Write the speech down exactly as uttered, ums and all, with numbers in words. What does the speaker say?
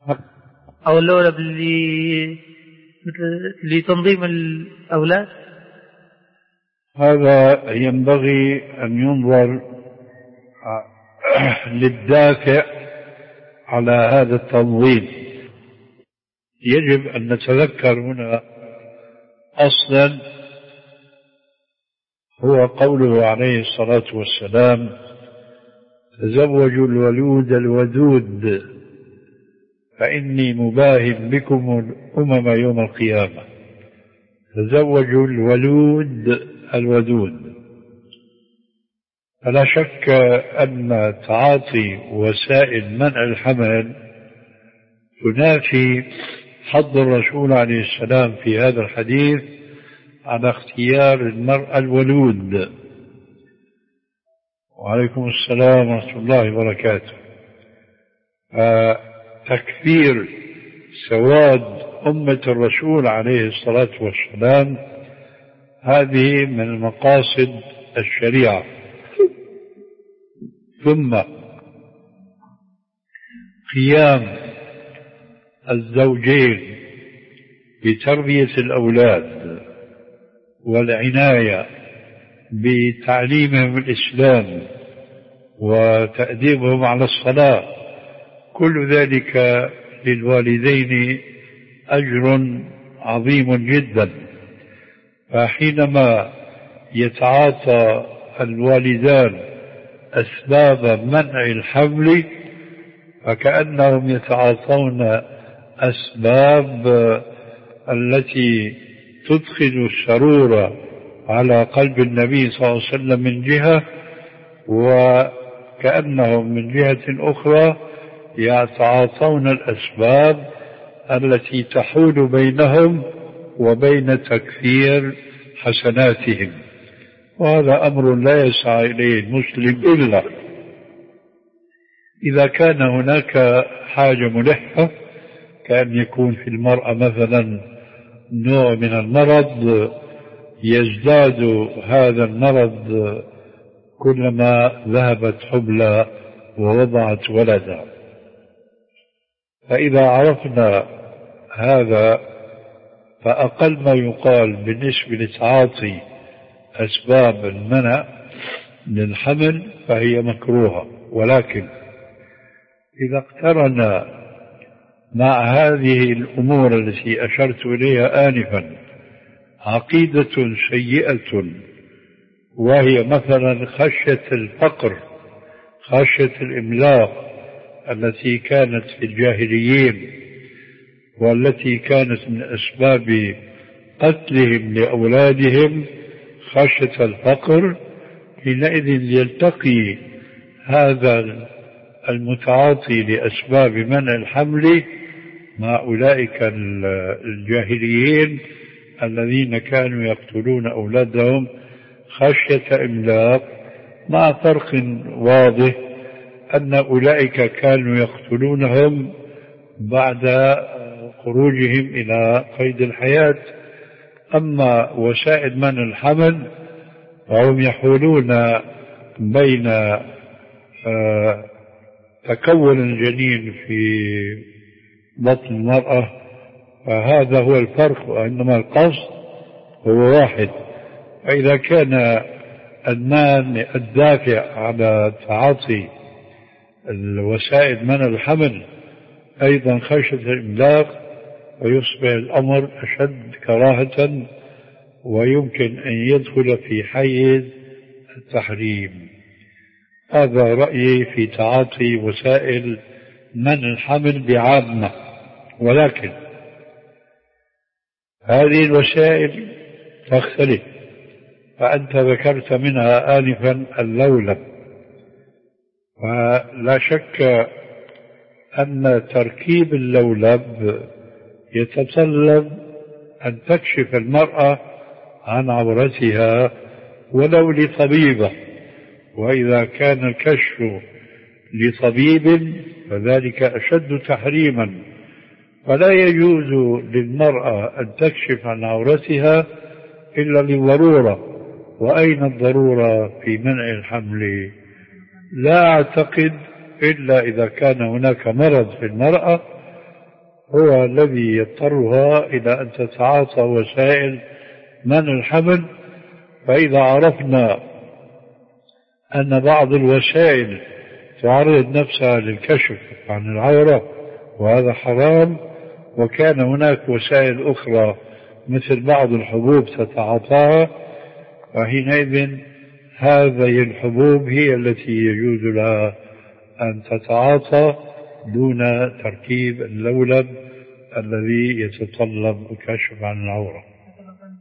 أو اللولب لتنظيم الأولاد؟ هذا ينبغي أن ينظر للدافع على هذا التنظيم. يجب أن نتذكر هنا أصلا هو قوله عليه الصلاة والسلام: تزوجوا الولود الودود فإني مباهن بكم الأمم يوم القيامة. تزوجوا الولود الودود. فلا شك أن تعاطي وسائل منع الحمل تنافي حض الرسول عليه السلام في هذا الحديث على اختيار المرأة الولود. وعليكم السلام ورحمة الله وبركاته. تكثير سواد أمة الرسول عليه الصلاة والسلام هذه من مقاصد الشريعة. ثم قيام الزوجين بتربية الأولاد والعناية بتعليمهم الإسلام وتأديبهم على الصلاة، كل ذلك للوالدين أجر عظيم جدا. فحينما يتعاطى الوالدان أسباب منع الحمل فكأنهم يتعاطون أسباب التي تدخل السرور على قلب النبي صلى الله عليه وسلم من جهة، وكأنهم من جهة أخرى يتعاطون الأسباب التي تحول بينهم وبين تكثير حسناتهم. وهذا أمر لا يسعى إليه المسلم إلا إذا كان هناك حاجة ملحة، كأن يكون في المرأة مثلا نوع من المرض يزداد هذا المرض كلما ذهبت حبلى ووضعت ولدا. فإذا عرفنا هذا فأقل ما يقال بالنسبة لتعاطي أسباب المنع للحمل فهي مكروهة. ولكن إذا اقترن مع هذه الأمور التي أشرت إليها آنفا عقيدة سيئة، وهي مثلا خشية الفقر، خشية الإملاق التي كانت في الجاهليين والتي كانت من أسباب قتلهم لأولادهم، خشية الفقر، حينئذ يلتقي هذا المتعاطي لأسباب منع الحمل مع أولئك الجاهليين الذين كانوا يقتلون أولادهم خشية إملاق، مع فرق واضح أن أولئك كانوا يقتلونهم بعد خروجهم إلى قيد الحياة. أما وسائل منع الحمل فهم يحولون بين تكون الجنين في بطن المرأة، فهذا هو الفرق، وإنما القصد هو واحد. فإذا كان المانع الدافع على تعاطي الوسائل منع الحمل أيضا خشية الإملاق، ويصبح الأمر أشد كراهة ويمكن أن يدخل في حيز التحريم. هذا رأيي في تعاطي وسائل منع الحمل بعامة. ولكن هذه الوسائل تختلف، فأنت ذكرت منها آنفا اللولب، ولا شك أن تركيب اللولب يتطلب أن تكشف المرأة عن عورتها ولو لطبيبة، وإذا كان الكشف لطبيب فذلك أشد تحريما. فلا يجوز للمرأة أن تكشف عن عورتها إلا للضرورة. وأين الضرورة في منع الحمل؟ لا أعتقد إلا إذا كان هناك مرض في المرأة هو الذي يضطرها إلى أن تتعاطى وسائل منع الحمل. فإذا عرفنا أن بعض الوسائل تعرض نفسها للكشف عن العورة وهذا حرام، وكان هناك وسائل أخرى مثل بعض الحبوب تتعاطاها، فحينئذ هذه الحبوب هي التي يجوز لها أن تتعاطى دون تركيب اللولب الذي يتطلب الكشف عن العورة.